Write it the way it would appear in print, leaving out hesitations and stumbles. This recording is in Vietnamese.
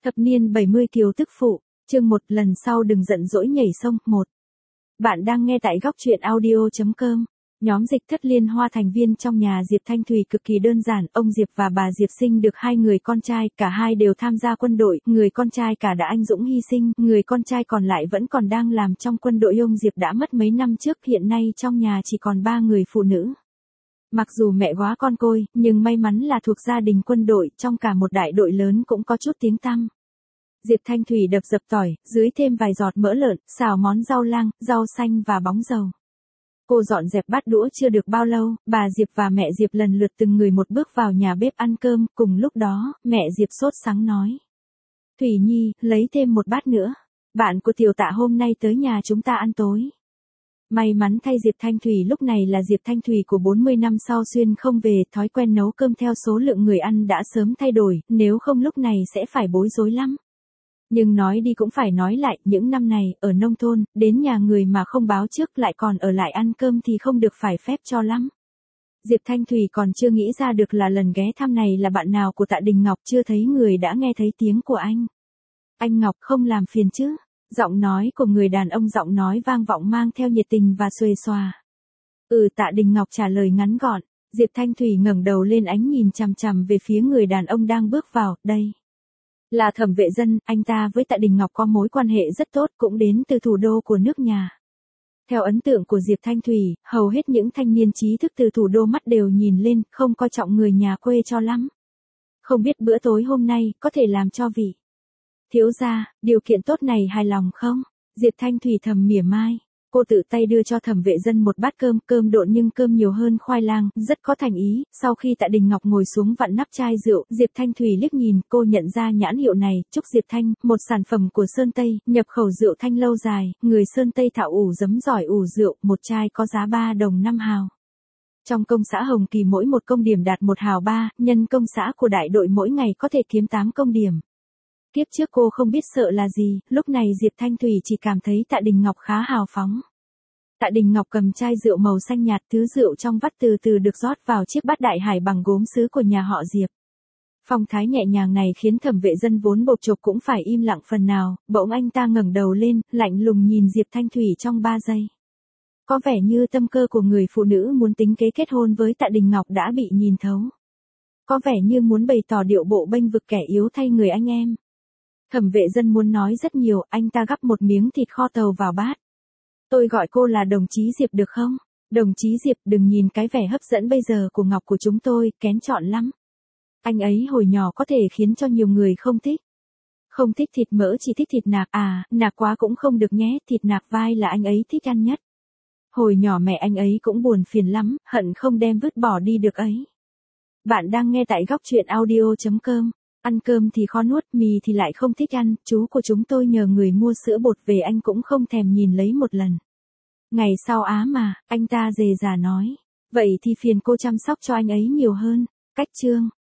Thập niên 70 kiều tức phụ, chương 1 lần sau đừng giận dỗi nhảy sông, 1. Bạn đang nghe tại góc truyện audio.com. Nhóm dịch thất liên hoa thành viên trong nhà Diệp Thanh Thùy cực kỳ đơn giản, ông Diệp và bà Diệp sinh được 2 người con trai, cả hai đều tham gia quân đội, người con trai cả đã anh dũng hy sinh, người con trai còn lại vẫn còn đang làm trong quân đội. Ông Diệp đã mất mấy năm trước, hiện nay trong nhà chỉ còn 3 người phụ nữ. Mặc dù mẹ góa con côi, nhưng may mắn là thuộc gia đình quân đội, trong cả một đại đội lớn cũng có chút tiếng tăm. Diệp Thanh Thùy đập dập tỏi, dưới thêm vài giọt mỡ lợn, xào món rau lang, rau xanh và bóng dầu. Cô dọn dẹp bát đũa chưa được bao lâu, bà Diệp và mẹ Diệp lần lượt từng người một bước vào nhà bếp ăn cơm, cùng lúc đó, mẹ Diệp sốt sắng nói. Thùy Nhi, lấy thêm một bát nữa. Bạn của Tiểu Tạ hôm nay tới nhà chúng ta ăn tối. May mắn thay Diệp Thanh Thùy lúc này là Diệp Thanh Thùy của 40 năm sau xuyên không về, thói quen nấu cơm theo số lượng người ăn đã sớm thay đổi, nếu không lúc này sẽ phải bối rối lắm. Nhưng nói đi cũng phải nói lại, những năm này, ở nông thôn, đến nhà người mà không báo trước lại còn ở lại ăn cơm thì không được phải phép cho lắm. Diệp Thanh Thùy còn chưa nghĩ ra được là lần ghé thăm này là bạn nào của Tạ Đình Ngọc, chưa thấy người đã nghe thấy tiếng của anh. Anh Ngọc không làm phiền chứ? Giọng nói của người đàn ông giọng nói vang vọng mang theo nhiệt tình và xuề xòa. Tạ Đình Ngọc trả lời ngắn gọn. Diệp Thanh Thùy ngẩng đầu lên ánh nhìn chằm chằm về phía người đàn ông đang bước vào, đây. Là Thẩm Vệ Dân, anh ta với Tạ Đình Ngọc có mối quan hệ rất tốt, cũng đến từ thủ đô của nước nhà. Theo ấn tượng của Diệp Thanh Thùy, hầu hết những thanh niên trí thức từ thủ đô mắt đều nhìn lên, không coi trọng người nhà quê cho lắm. Không biết bữa tối hôm nay, có thể làm cho vị thiếu gia, điều kiện tốt này hài lòng không? Diệp Thanh Thùy thầm mỉa mai. Cô tự tay đưa cho Thẩm Vệ Dân một bát cơm, cơm độn nhưng cơm nhiều hơn khoai lang, rất có thành ý. Sau khi Tạ Đình Ngọc ngồi xuống vặn nắp chai rượu, Diệp Thanh Thùy liếc nhìn, cô nhận ra nhãn hiệu này, Trúc Diệp Thanh, một sản phẩm của Sơn Tây, nhập khẩu rượu thanh lâu dài, người Sơn Tây thạo ủ giấm giỏi ủ rượu, một chai có giá 3 đồng 5 hào. Trong công xã Hồng Kỳ mỗi một công điểm đạt 1 hào 3, nhân công xã của đại đội mỗi ngày có thể kiếm 8 công điểm. Kiếp trước cô không biết sợ là gì, lúc này Diệp Thanh Thùy chỉ cảm thấy Tạ Đình Ngọc khá hào phóng. Tạ Đình Ngọc cầm chai rượu màu xanh nhạt, thứ rượu trong vắt từ từ được rót vào chiếc bát đại hải bằng gốm sứ của nhà họ Diệp. Phong thái nhẹ nhàng này khiến Thẩm Vệ Dân vốn bộp chộp cũng phải im lặng phần nào, bỗng anh ta ngẩng đầu lên, lạnh lùng nhìn Diệp Thanh Thùy trong 3 giây. Có vẻ như tâm cơ của người phụ nữ muốn tính kế kết hôn với Tạ Đình Ngọc đã bị nhìn thấu. Có vẻ như muốn bày tỏ điệu bộ bênh vực kẻ yếu thay người anh em. Thẩm Vệ Dân muốn nói rất nhiều, anh ta gắp một miếng thịt kho tàu vào bát. Tôi gọi cô là đồng chí Diệp được không? Đồng chí Diệp, đừng nhìn cái vẻ hấp dẫn bây giờ của Ngọc của chúng tôi, kén chọn lắm. Anh ấy hồi nhỏ có thể khiến cho nhiều người không thích. Không thích thịt mỡ, chỉ thích thịt nạc, nạc quá cũng không được nhé, thịt nạc vai là anh ấy thích ăn nhất. Hồi nhỏ mẹ anh ấy cũng buồn phiền lắm, hận không đem vứt bỏ đi được ấy. Bạn đang nghe tại góc truyện audio.com. Ăn cơm thì khó nuốt, mì thì lại không thích ăn, chú của chúng tôi nhờ người mua sữa bột về anh cũng không thèm nhìn lấy một lần. Ngày sau mà, anh ta dè dà nói. Vậy thì phiền cô chăm sóc cho anh ấy nhiều hơn. Cách chương.